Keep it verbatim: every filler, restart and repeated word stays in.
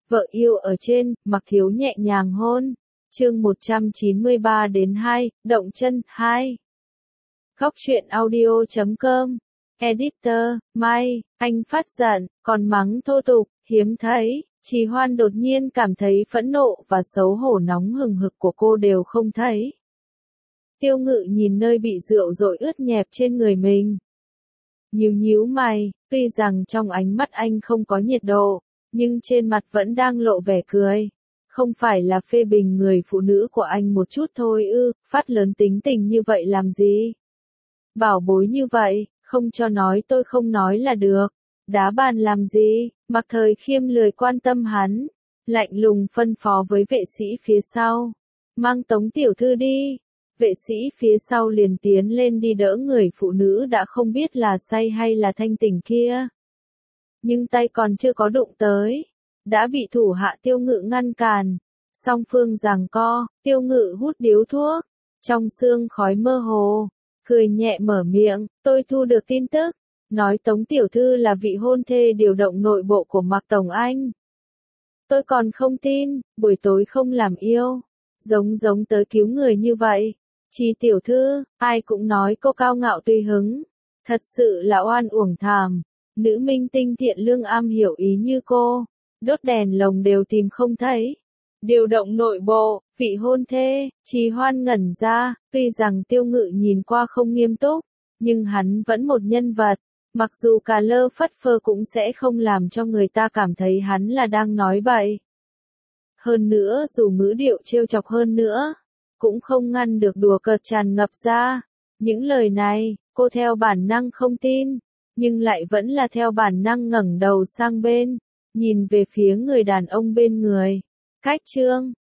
Vợ yêu ở trên, Mặc Thiếu nhẹ nhàng hôn. Chương một trăm chín mươi ba đến hai, động chân, hai. Góc truyện audio chấm com. Editor, Mai, anh phát giận, còn mắng thô tục, hiếm thấy. Trì Hoan đột nhiên cảm thấy phẫn nộ và xấu hổ nóng hừng hực của cô đều không thấy. Tiêu Ngự nhìn nơi bị rượu dội ướt nhẹp trên người mình. Nhíu nhíu mày, tuy rằng trong ánh mắt anh không có nhiệt độ, nhưng trên mặt vẫn đang lộ vẻ cười. Không phải là phê bình người phụ nữ của anh một chút thôi ư, phát lớn tính tình như vậy làm gì? Bảo bối như vậy, không cho nói tôi không nói là được. Đá bàn làm gì? Mặc Thời Khiêm lười quan tâm hắn, lạnh lùng phân phó với vệ sĩ phía sau. Mang Tống tiểu thư đi. Vệ sĩ phía sau liền tiến lên đi đỡ người phụ nữ đã không biết là say hay là thanh tỉnh kia. Nhưng tay còn chưa có đụng tới, đã bị thủ hạ Tiêu Ngự ngăn cản. Song phương giằng co, Tiêu Ngự hút điếu thuốc, trong sương khói mơ hồ, cười nhẹ mở miệng, tôi thu được tin tức, nói Tống tiểu thư là vị hôn thê điều động nội bộ của Mạc Tổng Anh. Tôi còn không tin, buổi tối không làm yêu, giống giống tới cứu người như vậy. Chi tiểu thư, ai cũng nói cô cao ngạo tùy hứng, thật sự là oan uổng thảm. Nữ minh tinh thiện lương am hiểu ý như cô, đốt đèn lồng đều tìm không thấy. Điều động nội bộ, vị hôn thê, Trì Hoan ngẩn ra, tuy rằng Tiêu Ngự nhìn qua không nghiêm túc, nhưng hắn vẫn một nhân vật, mặc dù cà lơ phất phơ cũng sẽ không làm cho người ta cảm thấy hắn là đang nói bậy. Hơn nữa dù ngữ điệu trêu chọc hơn nữa, cũng không ngăn được đùa cợt tràn ngập ra. Những lời này, cô theo bản năng không tin, nhưng lại vẫn là theo bản năng ngẩng đầu sang bên, nhìn về phía người đàn ông bên người. Cách chương,